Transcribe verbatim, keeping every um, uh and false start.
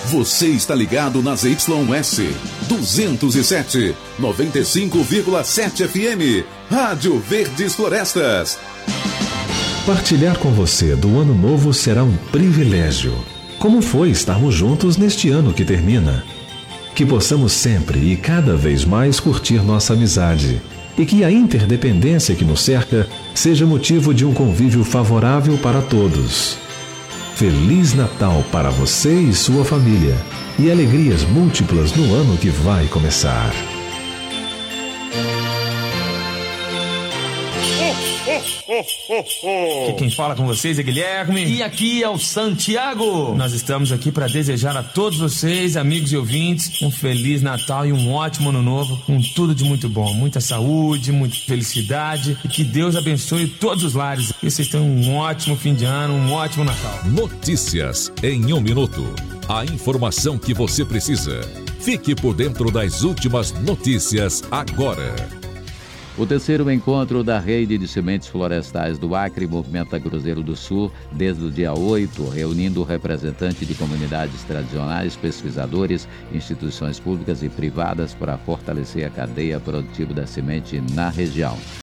Você está ligado nas Y S duzentos e sete, noventa e cinco vírgula sete F M, Rádio Verdes Florestas. Partilhar com você do ano novo será um privilégio. Como foi estarmos juntos neste ano que termina? Que possamos sempre e cada vez mais curtir nossa amizade e que a interdependência que nos cerca seja motivo de um convívio favorável para todos. Feliz Natal para você e sua família e alegrias múltiplas no ano que vai começar. Aqui quem fala com vocês é Guilherme e aqui é o Santiago. Nós estamos aqui para desejar a todos vocês, amigos e ouvintes, um Feliz Natal e um ótimo ano novo, com tudo de muito bom, muita saúde, muita felicidade e que Deus abençoe todos os lares. Que vocês tenham um ótimo fim de ano, um ótimo Natal. Notícias em um minuto. A informação que você precisa. Fique por dentro das últimas notícias agora. O terceiro encontro da Rede de Sementes Florestais do Acre movimenta Cruzeiro do Sul desde o dia oito, reunindo representantes de comunidades tradicionais, pesquisadores, instituições públicas e privadas para fortalecer a cadeia produtiva da semente na região.